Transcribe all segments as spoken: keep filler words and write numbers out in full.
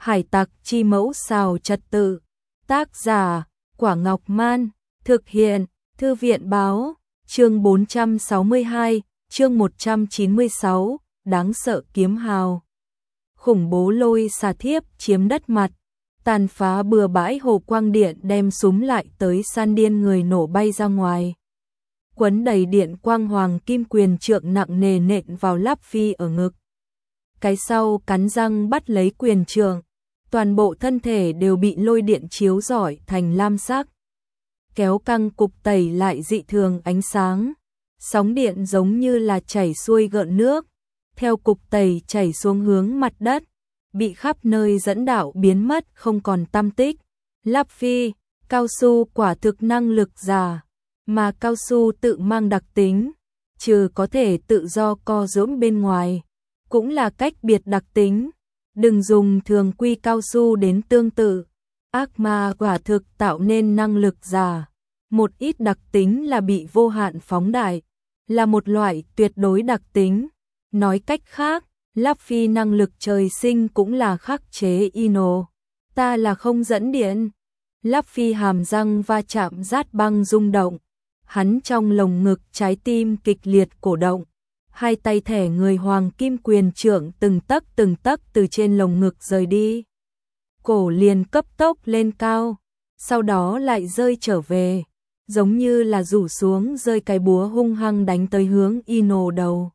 Hải tặc chi mẫu xào trật tự. Tác giả, Quả Ngọc Man. Thực hiện, Thư viện báo. Chương bốn trăm sáu mươi hai, chương một trăm chín mươi sáu, đáng sợ kiếm hào. Khủng bố lôi xà thiếp chiếm đất mặt, tàn phá bừa bãi hồ quang điện đem súng lại tới san điên người nổ bay ra ngoài. Quấn đầy điện quang hoàng kim quyền trượng nặng nề nện vào Láp Phi ở ngực. Cái sau cắn răng bắt lấy quyền trượng, toàn bộ thân thể đều bị lôi điện chiếu rọi thành lam sắc. Kéo căng cục tẩy lại dị thường ánh sáng, sóng điện giống như là chảy xuôi gợn nước, theo cục tẩy chảy xuống hướng mặt đất, bị khắp nơi dẫn đạo biến mất không còn tăm tích. Láp Phi, cao su quả thực năng lực giả, mà cao su tự mang đặc tính, trừ có thể tự do co duỗi bên ngoài, cũng là cách biệt đặc tính. Đừng dùng thường quy cao su đến tương tự. Ác ma quả thực tạo nên năng lực giả. Một ít đặc tính là bị vô hạn phóng đại, là một loại tuyệt đối đặc tính. Nói cách khác, Láp Phi năng lực trời sinh cũng là khắc chế Ino. Ta là không dẫn điện. Láp Phi hàm răng va chạm rát băng rung động. Hắn trong lồng ngực trái tim kịch liệt cổ động. Hai tay thẻ người hoàng kim quyền trượng từng tấc từng tấc từ trên lồng ngực rời đi. Cổ liền cấp tốc lên cao, sau đó lại rơi trở về, giống như là rủ xuống rơi cái búa hung hăng đánh tới hướng Ino đầu.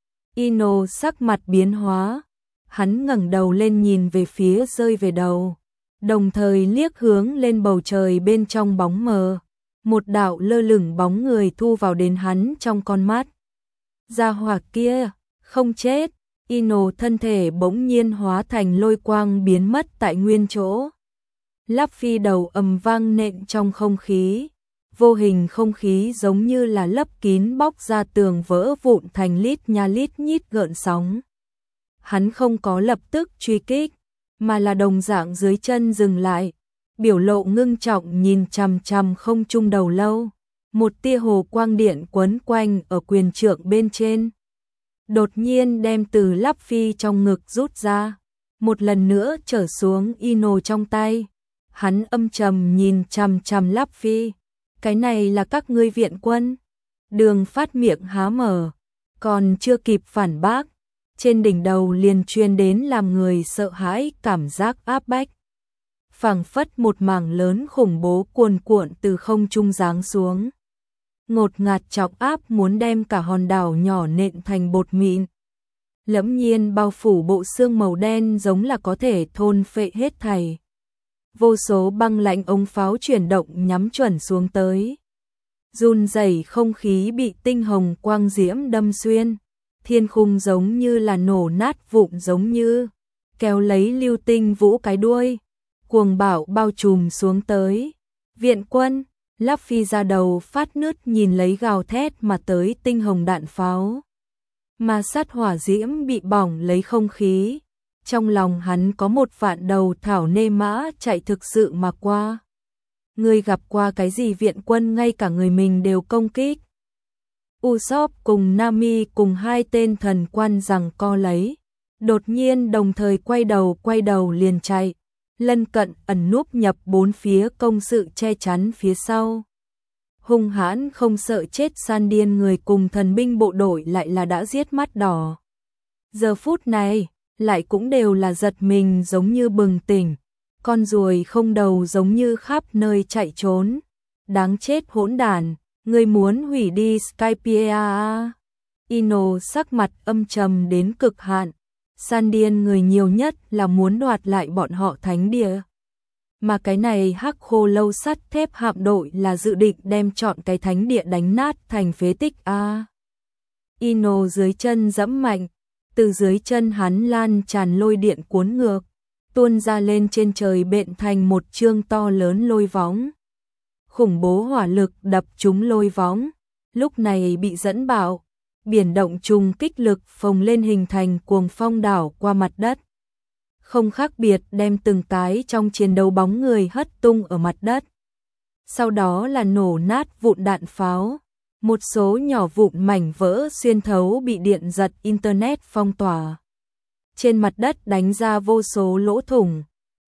Ino sắc mặt biến hóa, hắn ngẩng đầu lên nhìn về phía rơi về đầu, đồng thời liếc hướng lên bầu trời bên trong bóng mờ, một đạo lơ lửng bóng người thu vào đến hắn trong con mắt. Gia hỏa kia, không chết. Ino thân thể bỗng nhiên hóa thành lôi quang biến mất tại nguyên chỗ. Láp Phi đầu ầm vang nện trong không khí, vô hình không khí giống như là lấp kín bóc ra tường vỡ vụn thành lít nha lít nhít gợn sóng. Hắn không có lập tức truy kích, mà là đồng dạng dưới chân dừng lại, biểu lộ ngưng trọng nhìn chằm chằm không trung đầu lâu. Một tia hồ quang điện quấn quanh ở quyền trượng bên trên, đột nhiên đem từ Láp Phi trong ngực rút ra, một lần nữa trở xuống Ino trong tay. Hắn âm trầm nhìn chằm chằm Láp Phi. Cái này là các ngươi viện quân? Đường Phát miệng há mở, còn chưa kịp phản bác, trên đỉnh đầu liền truyền đến làm người sợ hãi cảm giác áp bách. Phảng phất một mảng lớn khủng bố cuồn cuộn từ không trung giáng xuống, ngột ngạt chọc áp muốn đem cả hòn đảo nhỏ nện thành bột mịn. Lẫm nhiên bao phủ bộ xương màu đen giống là có thể thôn phệ hết thảy. Vô số băng lạnh ống pháo chuyển động nhắm chuẩn xuống tới. Run rẩy không khí bị tinh hồng quang diễm đâm xuyên, thiên khung giống như là nổ nát vụn giống như, kéo lấy lưu tinh vũ cái đuôi, cuồng bạo bao trùm xuống tới. Viện quân. Láp Phi ra đầu phát nứt nhìn lấy gào thét mà tới tinh hồng đạn pháo. Mà sát hỏa diễm bị bỏng lấy không khí. Trong lòng hắn có một vạn đầu thảo nê mã chạy thực sự mà qua. Người gặp qua cái gì viện quân ngay cả người mình đều công kích. Usopp cùng Nami cùng hai tên thần quan giằng co lấy. Đột nhiên đồng thời quay đầu quay đầu liền chạy. Lân cận ẩn núp nhập bốn phía công sự che chắn phía sau. Hung hãn không sợ chết san điên người cùng thần binh bộ đội lại là đã giết mắt đỏ. Giờ phút này, lại cũng đều là giật mình giống như bừng tỉnh. Con ruồi không đầu giống như khắp nơi chạy trốn. Đáng chết hỗn đản, người muốn hủy đi Skypiea. Ino sắc mặt âm trầm đến cực hạn. San điên người nhiều nhất là muốn đoạt lại bọn họ thánh địa. Mà cái này hắc khô lâu sắt thép hạm đội là dự định đem chọn cái thánh địa đánh nát thành phế tích a. À, Ino dưới chân giẫm mạnh, từ dưới chân hắn lan tràn lôi điện cuốn ngược, tuôn ra lên trên trời bện thành một chương to lớn lôi võng. Khủng bố hỏa lực đập trúng lôi võng, lúc này bị dẫn bạo. Biển động trùng kích lực phồng lên hình thành cuồng phong đảo qua mặt đất. Không khác biệt đem từng cái trong chiến đấu bóng người hất tung ở mặt đất. Sau đó là nổ nát vụn đạn pháo. Một số nhỏ vụn mảnh vỡ xuyên thấu bị điện giật internet phong tỏa. Trên mặt đất đánh ra vô số lỗ thủng.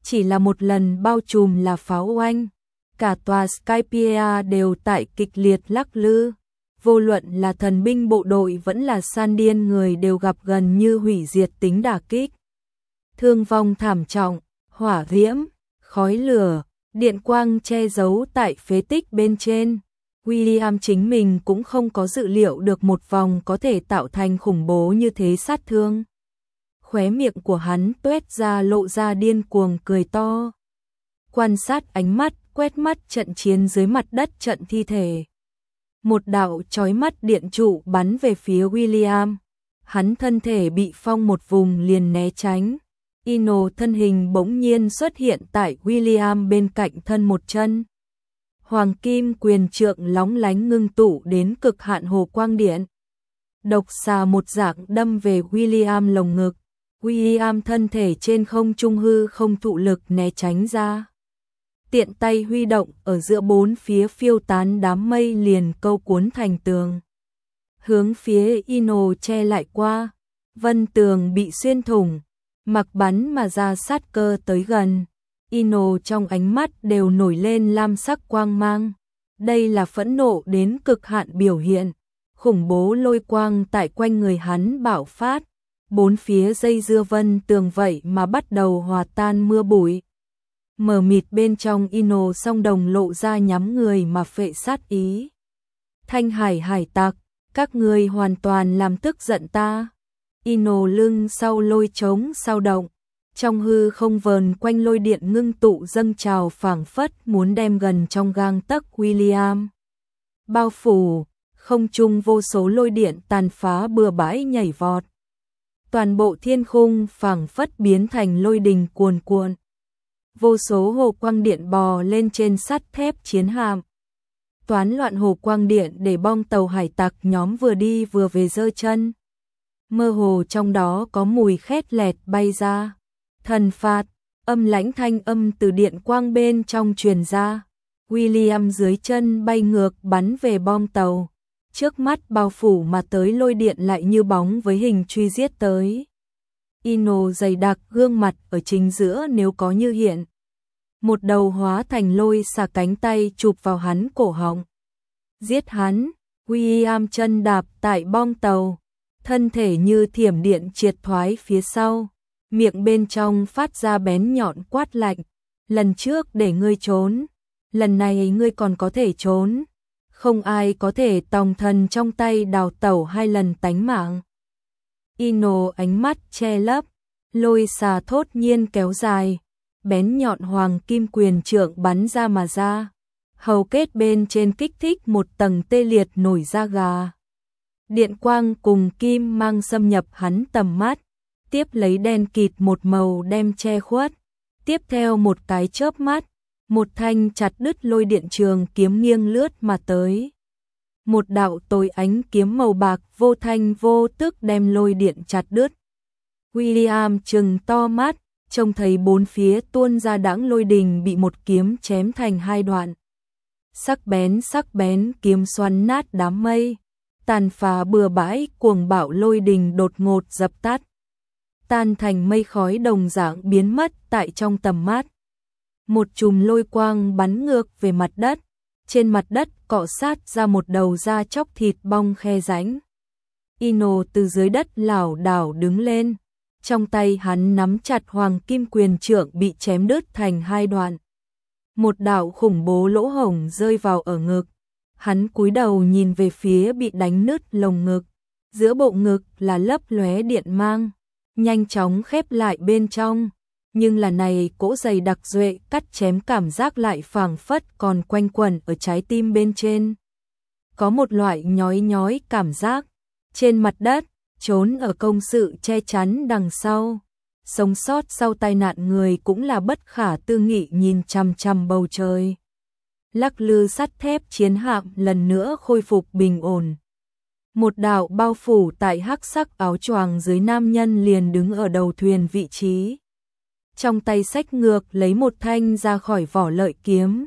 chỉ là một lần bao trùm là pháo oanh. Cả tòa Skypiea đều tại kịch liệt lắc lư. Vô luận là thần binh bộ đội vẫn là san điên người đều gặp gần như hủy diệt tính đả kích. Thương vong thảm trọng, hỏa diễm, khói lửa, điện quang che giấu tại phế tích bên trên. William chính mình cũng không có dự liệu được một vòng có thể tạo thành khủng bố như thế sát thương. Khóe miệng của hắn tuét ra lộ ra điên cuồng cười to. Quan sát ánh mắt, quét mắt trận chiến dưới mặt đất trận thi thể. Một đạo chói mắt điện trụ bắn về phía William. Hắn thân thể bị phong một vùng liền né tránh. Ino thân hình bỗng nhiên xuất hiện tại William bên cạnh thân một chân. Hoàng kim quyền trượng lóng lánh ngưng tụ đến cực hạn hồ quang điện. Độc xà một dạng đâm về William lồng ngực. William thân thể trên không trung hư không thụ lực né tránh ra. Tiện tay huy động ở giữa bốn phía phiêu tán đám mây liền câu cuốn thành tường. Hướng phía Ino che lại qua. Vân tường bị xuyên thủng. Mặc bắn mà ra sát cơ tới gần. Ino trong ánh mắt đều nổi lên lam sắc quang mang. Đây là phẫn nộ đến cực hạn biểu hiện. Khủng bố lôi quang tại quanh người hắn bạo phát. Bốn phía dây dưa vân tường vậy mà bắt đầu hòa tan mưa bụi. Mờ mịt bên trong Ino song đồng lộ ra nhắm người mà phệ sát ý. Thanh hải hải tặc, các ngươi hoàn toàn làm tức giận ta. Ino lưng sau lôi trống sao động. Trong hư không vờn quanh lôi điện ngưng tụ dâng trào phảng phất muốn đem gần trong gang tấc William. Bao phủ, không trung vô số lôi điện tàn phá bừa bãi nhảy vọt. Toàn bộ thiên khung phảng phất biến thành lôi đình cuồn cuộn. Vô số hồ quang điện bò lên trên sắt thép chiến hạm. Toán loạn hồ quang điện để bom tàu hải tặc nhóm vừa đi vừa về giơ chân. Mơ hồ trong đó có mùi khét lẹt bay ra. Thần phạt, âm lãnh thanh âm từ điện quang bên trong truyền ra. William dưới chân bay ngược bắn về bom tàu. Trước mắt bao phủ mà tới lôi điện lại như bóng với hình truy giết tới. Ino dày đặc gương mặt ở chính giữa nếu có như hiện. Một đầu hóa thành lôi xà cánh tay chụp vào hắn cổ họng. Giết hắn, William chân đạp tại bom tàu. Thân thể như thiểm điện triệt thoái phía sau. Miệng bên trong phát ra bén nhọn quát lạnh. Lần trước để ngươi trốn. Lần này ngươi còn có thể trốn. Không ai có thể tòng thần trong tay đào tẩu hai lần tánh mạng. Ino ánh mắt che lấp. Lôi xà thốt nhiên kéo dài. Bén nhọn hoàng kim quyền trượng bắn ra mà ra. Hầu kết bên trên kích thích một tầng tê liệt nổi da gà. Điện quang cùng kim mang xâm nhập hắn tầm mắt. Tiếp lấy đen kịt một màu đem che khuất. Tiếp theo một cái chớp mắt. Một thanh chặt đứt lôi điện trường kiếm nghiêng lướt mà tới. Một đạo tối ánh kiếm màu bạc vô thanh vô tức đem lôi điện chặt đứt. William trừng to mắt, trông thấy bốn phía tuôn ra đãng lôi đình bị một kiếm chém thành hai đoạn. Sắc bén sắc bén kiếm xoắn nát đám mây. Tàn phá bừa bãi cuồng bạo lôi đình đột ngột dập tắt. Tan thành mây khói đồng dạng biến mất tại trong tầm mắt. Một chùm lôi quang bắn ngược về mặt đất. Trên mặt đất cọ sát ra một đầu da chóc thịt bong khe rãnh. Ino từ dưới đất lảo đảo đứng lên. Trong tay hắn nắm chặt hoàng kim quyền trượng bị chém đứt thành hai đoạn. Một đạo khủng bố lỗ hổng rơi vào ở ngực. Hắn cúi đầu nhìn về phía bị đánh nứt lồng ngực. Giữa bộ ngực là lấp lóe điện mang. Nhanh chóng khép lại bên trong. Nhưng là này cỗ dày đặc duệ cắt chém cảm giác lại phảng phất còn quanh quẩn ở trái tim bên trên. Có một loại nhói nhói cảm giác. Trên mặt đất, trốn ở công sự che chắn đằng sau. Sống sót sau tai nạn người cũng là bất khả tư nghị nhìn chằm chằm bầu trời. Lắc lư sắt thép chiến hạm lần nữa khôi phục bình ổn. Một đạo bao phủ tại hắc sắc áo choàng dưới nam nhân liền đứng ở đầu thuyền vị trí. Trong tay xách ngược lấy một thanh ra khỏi vỏ lợi kiếm.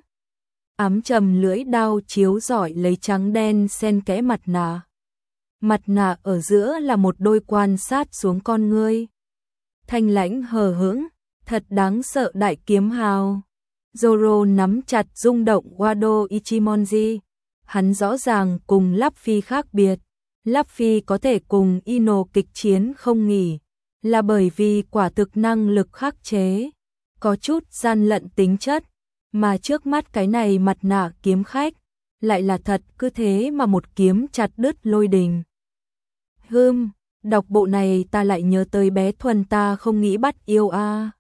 Ám trầm lưỡi đao chiếu rọi lấy trắng đen xen kẽ mặt nạ. Mặt nạ ở giữa là một đôi quan sát xuống con ngươi. Thanh lãnh hờ hững, Thật đáng sợ đại kiếm hào. Zoro nắm chặt rung động Wado Ichimonji. Hắn rõ ràng cùng Luffy khác biệt. Luffy có thể cùng Ino kịch chiến không nghỉ, là bởi vì quả thực năng lực khắc chế, có chút gian lận tính chất, mà trước mắt cái này mặt nạ kiếm khách, lại là thật cứ thế mà một kiếm chặt đứt lôi đình. Hừm, đọc bộ này ta lại nhớ tới bé Thuần ta không nghĩ bắt yêu a.